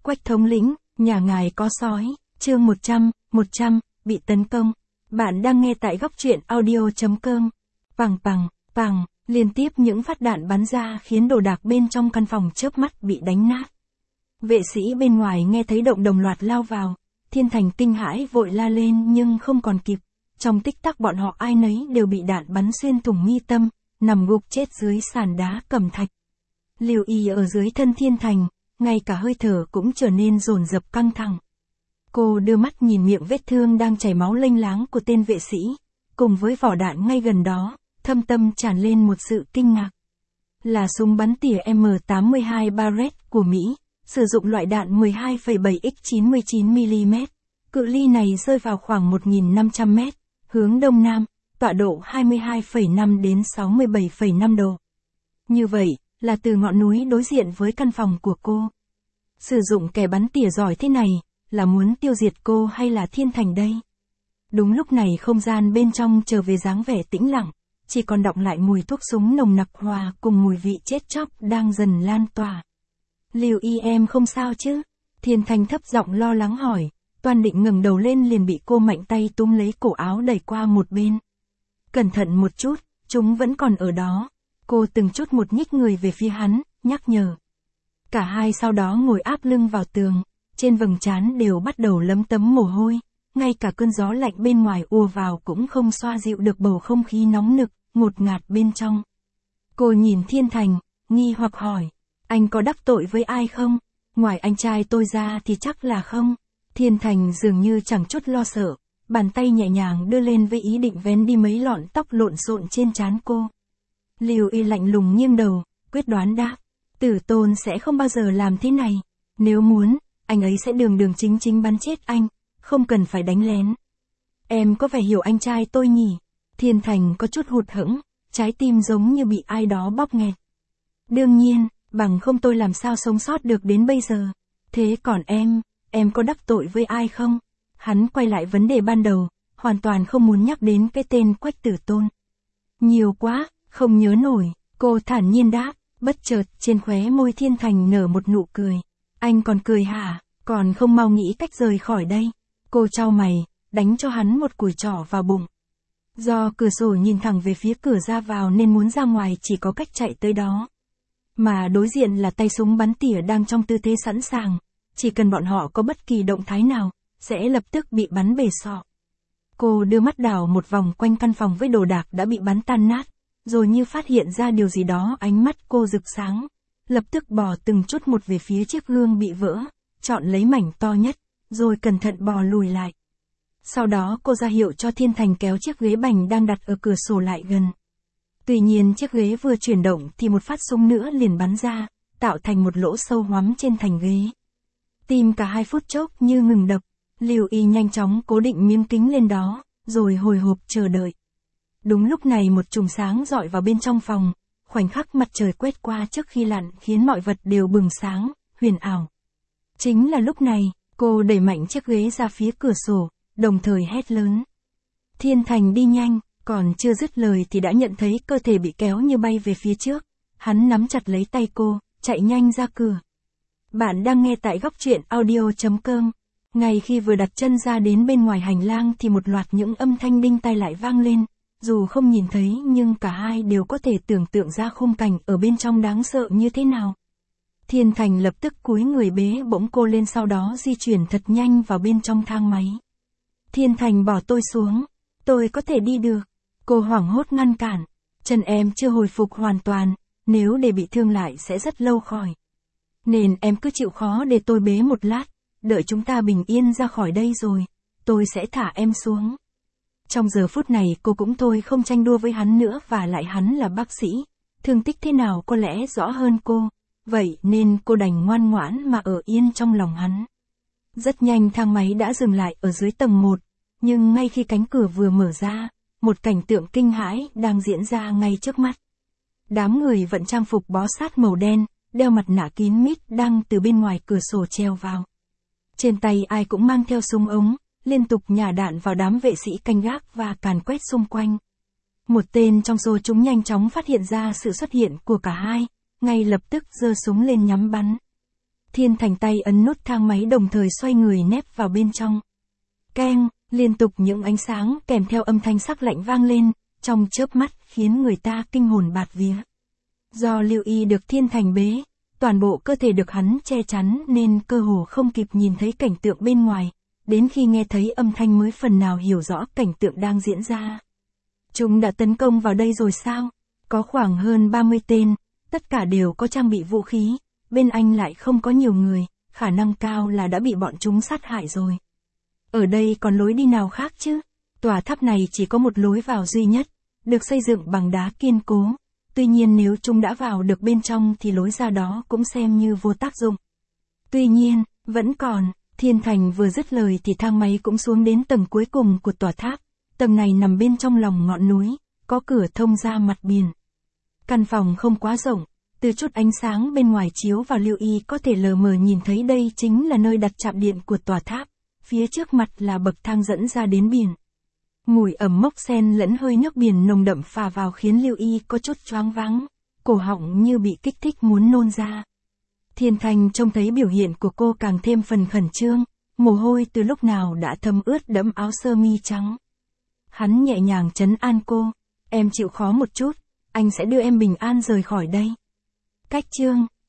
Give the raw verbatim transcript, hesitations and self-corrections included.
Quách thống lĩnh, nhà ngài có sói, chương một trăm, một trăm, bị tấn công. Bạn đang nghe tại góc truyện audio chấm com. Pằng pằng, pằng, liên tiếp những phát đạn bắn ra khiến đồ đạc bên trong căn phòng chớp mắt bị đánh nát. Vệ sĩ bên ngoài nghe thấy động đồng loạt lao vào, Thiên Thành kinh hãi vội la lên nhưng không còn kịp. Trong tích tắc bọn họ ai nấy đều bị đạn bắn xuyên thủng mi tâm, nằm gục chết dưới sàn đá cẩm thạch. Lưu Y ở dưới thân Thiên Thành, ngay cả hơi thở cũng trở nên dồn dập căng thẳng. Cô đưa mắt nhìn miệng vết thương đang chảy máu lênh láng của tên vệ sĩ, cùng với vỏ đạn ngay gần đó, thâm tâm tràn lên một sự kinh ngạc. Là súng bắn tỉa M tám mươi hai Barrett của Mỹ, sử dụng loại đạn mười hai phẩy bảy x chín mươi chín mi li mét. Cự ly này rơi vào khoảng một nghìn năm trăm mét, hướng đông nam, tọa độ hai mươi hai phẩy năm đến sáu mươi bảy phẩy năm độ. Như vậy, là từ ngọn núi đối diện với căn phòng của cô. Sử dụng kẻ bắn tỉa giỏi thế này, là muốn tiêu diệt cô hay là Thiên Thành đây? Đúng lúc này không gian bên trong trở về dáng vẻ tĩnh lặng, chỉ còn đọng lại mùi thuốc súng nồng nặc hòa cùng mùi vị chết chóc đang dần lan tỏa. Lưu Y em không sao chứ? Thiên Thành thấp giọng lo lắng hỏi, Toan định ngẩng đầu lên liền bị cô mạnh tay túm lấy cổ áo đẩy qua một bên. Cẩn thận một chút, chúng vẫn còn ở đó. Cô từng chút một nhích người về phía hắn, nhắc nhở. Cả hai sau đó ngồi áp lưng vào tường, trên vầng trán đều bắt đầu lấm tấm mồ hôi, ngay cả cơn gió lạnh bên ngoài ùa vào cũng không xoa dịu được bầu không khí nóng nực, ngột ngạt bên trong. Cô nhìn Thiên Thành, nghi hoặc hỏi, anh có đắc tội với ai không? Ngoài anh trai tôi ra thì chắc là không. Thiên Thành dường như chẳng chút lo sợ, bàn tay nhẹ nhàng đưa lên với ý định vén đi mấy lọn tóc lộn xộn trên trán cô. Lưu Y lạnh lùng nghiêng đầu, quyết đoán đáp, Tử Tôn sẽ không bao giờ làm thế này. Nếu muốn, anh ấy sẽ đường đường chính chính bắn chết anh, không cần phải đánh lén. Em có vẻ hiểu anh trai tôi nhỉ? Thiên Thành có chút hụt hẫng, trái tim giống như bị ai đó bóp nghẹt. Đương nhiên, bằng không tôi làm sao sống sót được đến bây giờ. Thế còn em, em có đắc tội với ai không? Hắn quay lại vấn đề ban đầu, hoàn toàn không muốn nhắc đến cái tên Quách Tử Tôn. Nhiều quá, không nhớ nổi, cô thản nhiên đáp, bất chợt trên khóe môi Thiên Thành nở một nụ cười. Anh còn cười hả? Còn không mau nghĩ cách rời khỏi đây. Cô chau mày, đánh cho hắn một cùi trỏ vào bụng. Do cửa sổ nhìn thẳng về phía cửa ra vào nên muốn ra ngoài chỉ có cách chạy tới đó. Mà đối diện là tay súng bắn tỉa đang trong tư thế sẵn sàng, chỉ cần bọn họ có bất kỳ động thái nào, sẽ lập tức bị bắn bể sọ. Cô đưa mắt đảo một vòng quanh căn phòng với đồ đạc đã bị bắn tan nát, rồi như phát hiện ra điều gì đó ánh mắt cô rực sáng, lập tức bò từng chút một về phía chiếc gương bị vỡ, chọn lấy mảnh to nhất, rồi cẩn thận bò lùi lại. Sau đó cô ra hiệu cho Thiên Thành kéo chiếc ghế bành đang đặt ở cửa sổ lại gần. Tuy nhiên chiếc ghế vừa chuyển động thì một phát súng nữa liền bắn ra, tạo thành một lỗ sâu hoắm trên thành ghế. Tim cả hai phút chốc như ngừng đập, Lưu Y nhanh chóng cố định miếng kính lên đó, rồi hồi hộp chờ đợi. Đúng lúc này một chùm sáng dọi vào bên trong phòng, khoảnh khắc mặt trời quét qua trước khi lặn khiến mọi vật đều bừng sáng, huyền ảo. Chính là lúc này, cô đẩy mạnh chiếc ghế ra phía cửa sổ, đồng thời hét lớn. Thiên Thành đi nhanh, còn chưa dứt lời thì đã nhận thấy cơ thể bị kéo như bay về phía trước. Hắn nắm chặt lấy tay cô, chạy nhanh ra cửa. Bạn đang nghe tại góc truyện audio chấm com. Ngay khi vừa đặt chân ra đến bên ngoài hành lang thì một loạt những âm thanh đinh tai lại vang lên. Dù không nhìn thấy nhưng cả hai đều có thể tưởng tượng ra khung cảnh ở bên trong đáng sợ như thế nào. Thiên Thành lập tức cúi người bế bổng cô lên, sau đó di chuyển thật nhanh vào bên trong thang máy. Thiên Thành bỏ tôi xuống, tôi có thể đi được. Cô hoảng hốt ngăn cản, chân em chưa hồi phục hoàn toàn, nếu để bị thương lại sẽ rất lâu khỏi. Nên em cứ chịu khó để tôi bế một lát, đợi chúng ta bình yên ra khỏi đây rồi, tôi sẽ thả em xuống. Trong giờ phút này cô cũng thôi không tranh đua với hắn nữa, và lại hắn là bác sĩ, thương tích thế nào có lẽ rõ hơn cô, vậy nên cô đành ngoan ngoãn mà ở yên trong lòng hắn. Rất nhanh thang máy đã dừng lại ở dưới tầng một, nhưng ngay khi cánh cửa vừa mở ra, một cảnh tượng kinh hãi đang diễn ra ngay trước mắt. Đám người vận trang phục bó sát màu đen, đeo mặt nạ kín mít đang từ bên ngoài cửa sổ treo vào. Trên tay ai cũng mang theo súng ống, liên tục nhả đạn vào đám vệ sĩ canh gác và càn quét xung quanh. Một tên trong số chúng nhanh chóng phát hiện ra sự xuất hiện của cả hai, ngay lập tức giơ súng lên nhắm bắn. Thiên Thành tay ấn nút thang máy đồng thời xoay người nép vào bên trong. Keng, liên tục những ánh sáng kèm theo âm thanh sắc lạnh vang lên, trong chớp mắt khiến người ta kinh hồn bạt vía. Do Lưu Y được Thiên Thành bế, toàn bộ cơ thể được hắn che chắn nên cơ hồ không kịp nhìn thấy cảnh tượng bên ngoài, đến khi nghe thấy âm thanh mới phần nào hiểu rõ cảnh tượng đang diễn ra. Chúng đã tấn công vào đây rồi sao? Có khoảng hơn ba mươi tên, tất cả đều có trang bị vũ khí, bên anh lại không có nhiều người, khả năng cao là đã bị bọn chúng sát hại rồi. Ở đây còn lối đi nào khác chứ? Tòa tháp này chỉ có một lối vào duy nhất, được xây dựng bằng đá kiên cố. Tuy nhiên nếu chúng đã vào được bên trong thì lối ra đó cũng xem như vô tác dụng. Tuy nhiên, vẫn còn, Thiên Thành vừa dứt lời thì thang máy cũng xuống đến tầng cuối cùng của tòa tháp. Tầng này nằm bên trong lòng ngọn núi, có cửa thông ra mặt biển. Căn phòng không quá rộng, từ chút ánh sáng bên ngoài chiếu vào Lưu Y có thể lờ mờ nhìn thấy đây chính là nơi đặt chạm điện của tòa tháp, phía trước mặt là bậc thang dẫn ra đến biển. Mùi ẩm mốc xen lẫn hơi nước biển nồng đậm phả vào khiến Lưu Y có chút choáng váng, cổ họng như bị kích thích muốn nôn ra. Thiên Thành trông thấy biểu hiện của cô càng thêm phần khẩn trương, mồ hôi từ lúc nào đã thấm ướt đẫm áo sơ mi trắng. Hắn nhẹ nhàng trấn an cô, em chịu khó một chút, anh sẽ đưa em bình an rời khỏi đây. Cách chương